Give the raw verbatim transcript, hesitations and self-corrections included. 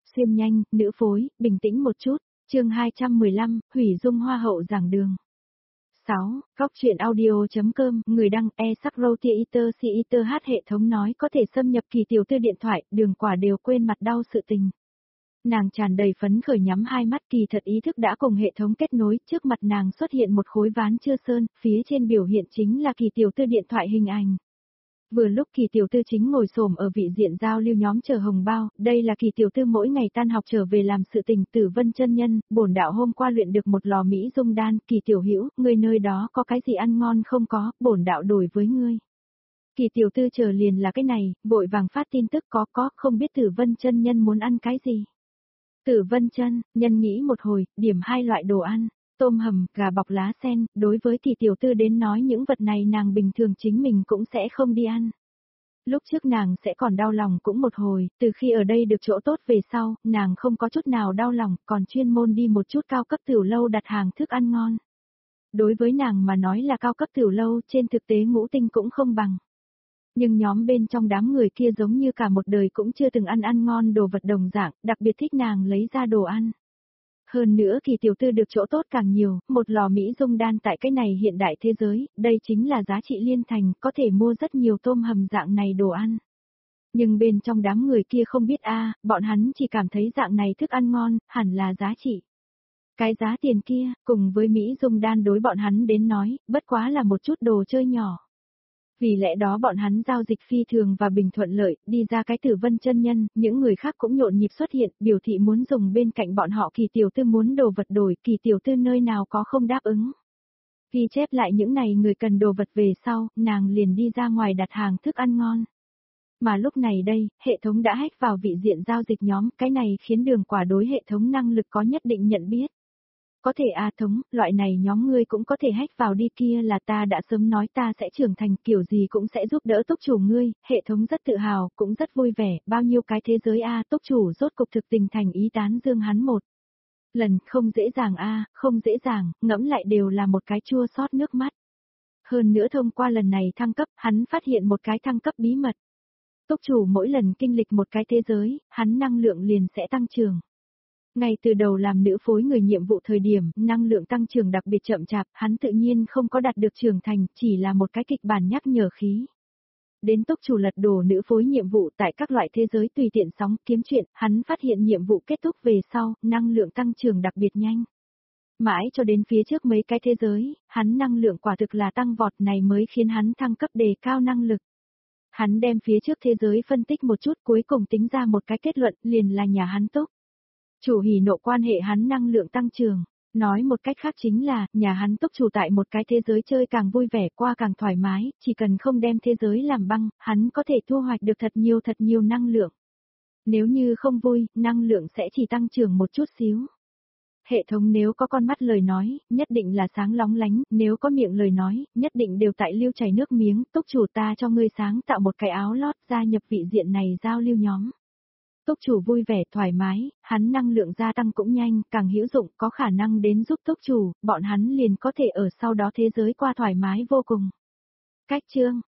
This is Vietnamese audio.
xuyên nhanh, nữ phối, bình tĩnh một chút, chương hai trăm mười lăm, Hủy Dung Hoa hậu giảng đường. sáu. Góc truyện audio.com, người đăng e sắc router iter si iter h hệ thống nói có thể xâm nhập Kỳ tiểu thư điện thoại, đường quả đều quên mặt đau sự tình. Nàng tràn đầy phấn khởi nhắm hai mắt, kỳ thật ý thức đã cùng hệ thống kết nối, trước mặt nàng xuất hiện một khối ván chưa sơn, phía trên biểu hiện chính là Kỳ tiểu thư điện thoại hình ảnh. Vừa lúc Kỳ tiểu thư chính ngồi xổm ở vị diện giao lưu nhóm chờ hồng bao, đây là Kỳ tiểu thư mỗi ngày tan học trở về làm sự tình. Tử Vân chân nhân, bổn đạo hôm qua luyện được một lò Mỹ dung đan, Kỳ tiểu hữu, ngươi nơi đó có cái gì ăn ngon không có, bổn đạo đổi với ngươi. Kỳ tiểu thư chờ liền là cái này, vội vàng phát tin tức có có, không biết Tử Vân chân nhân muốn ăn cái gì. Tử Vân chân nhân nghĩ một hồi, điểm hai loại đồ ăn. Tôm hầm, gà bọc lá sen, đối với Kỳ tiểu thư đến nói những vật này nàng bình thường chính mình cũng sẽ không đi ăn. Lúc trước nàng sẽ còn đau lòng cũng một hồi, từ khi ở đây được chỗ tốt về sau, nàng không có chút nào đau lòng, còn chuyên môn đi một chút cao cấp tiểu lâu đặt hàng thức ăn ngon. Đối với nàng mà nói là cao cấp tiểu lâu, trên thực tế ngũ tinh cũng không bằng. Nhưng nhóm bên trong đám người kia giống như cả một đời cũng chưa từng ăn ăn ngon đồ vật đồng dạng, đặc biệt thích nàng lấy ra đồ ăn. Hơn nữa Kỳ tiểu thư được chỗ tốt càng nhiều, một lò Mỹ dung đan tại cái này hiện đại thế giới, đây chính là giá trị liên thành, có thể mua rất nhiều tôm hầm dạng này đồ ăn. Nhưng bên trong đám người kia không biết a, bọn hắn chỉ cảm thấy dạng này thức ăn ngon, hẳn là giá trị. Cái giá tiền kia, cùng với Mỹ dung đan đối bọn hắn đến nói, bất quá là một chút đồ chơi nhỏ. Vì lẽ đó bọn hắn giao dịch phi thường và bình thuận lợi, đi ra cái Tử Vân chân nhân, những người khác cũng nhộn nhịp xuất hiện, biểu thị muốn dùng bên cạnh bọn họ. Kỳ tiểu thư muốn đồ vật đổi, Kỳ tiểu thư nơi nào có không đáp ứng. Ghi chép lại những này người cần đồ vật về sau, nàng liền đi ra ngoài đặt hàng thức ăn ngon. Mà lúc này đây, hệ thống đã hack vào vị diện giao dịch nhóm, cái này khiến đường quả đối hệ thống năng lực có nhất định nhận biết. Có thể a thống, loại này nhóm ngươi cũng có thể hack vào đi, kia là ta đã sớm nói ta sẽ trưởng thành, kiểu gì cũng sẽ giúp đỡ túc chủ ngươi, hệ thống rất tự hào, cũng rất vui vẻ, bao nhiêu cái thế giới a túc chủ rốt cục thực tình thành ý tán dương hắn một lần, không dễ dàng a không dễ dàng, ngẫm lại đều là một cái chua xót nước mắt. Hơn nữa thông qua lần này thăng cấp, hắn phát hiện một cái thăng cấp bí mật. Túc chủ mỗi lần kinh lịch một cái thế giới, hắn năng lượng liền sẽ tăng trưởng. Ngay từ đầu làm nữ phối người nhiệm vụ thời điểm, năng lượng tăng trưởng đặc biệt chậm chạp, hắn tự nhiên không có đạt được trưởng thành, chỉ là một cái kịch bản nhắc nhở khí. Đến túc chủ lật đổ nữ phối nhiệm vụ tại các loại thế giới tùy tiện sóng kiếm chuyện, hắn phát hiện nhiệm vụ kết thúc về sau, năng lượng tăng trưởng đặc biệt nhanh. Mãi cho đến phía trước mấy cái thế giới, hắn năng lượng quả thực là tăng vọt, này mới khiến hắn thăng cấp đề cao năng lực. Hắn đem phía trước thế giới phân tích một chút, cuối cùng tính ra một cái kết luận, liền là nhà hắn túc chủ hỉ nộ quan hệ hắn năng lượng tăng trưởng. Nói một cách khác chính là, nhà hắn túc chủ tại một cái thế giới chơi càng vui vẻ, qua càng thoải mái, chỉ cần không đem thế giới làm băng, hắn có thể thu hoạch được thật nhiều thật nhiều năng lượng. Nếu như không vui, năng lượng sẽ chỉ tăng trưởng một chút xíu. Hệ thống nếu có con mắt lời nói, nhất định là sáng lóng lánh, nếu có miệng lời nói, nhất định đều tại lưu chảy nước miếng, túc chủ ta cho ngươi sáng tạo một cái áo lót gia nhập vị diện này giao lưu nhóm. Túc chủ vui vẻ thoải mái, hắn năng lượng gia tăng cũng nhanh, càng hữu dụng, có khả năng đến giúp túc chủ, bọn hắn liền có thể ở sau đó thế giới qua thoải mái vô cùng. Cách chương,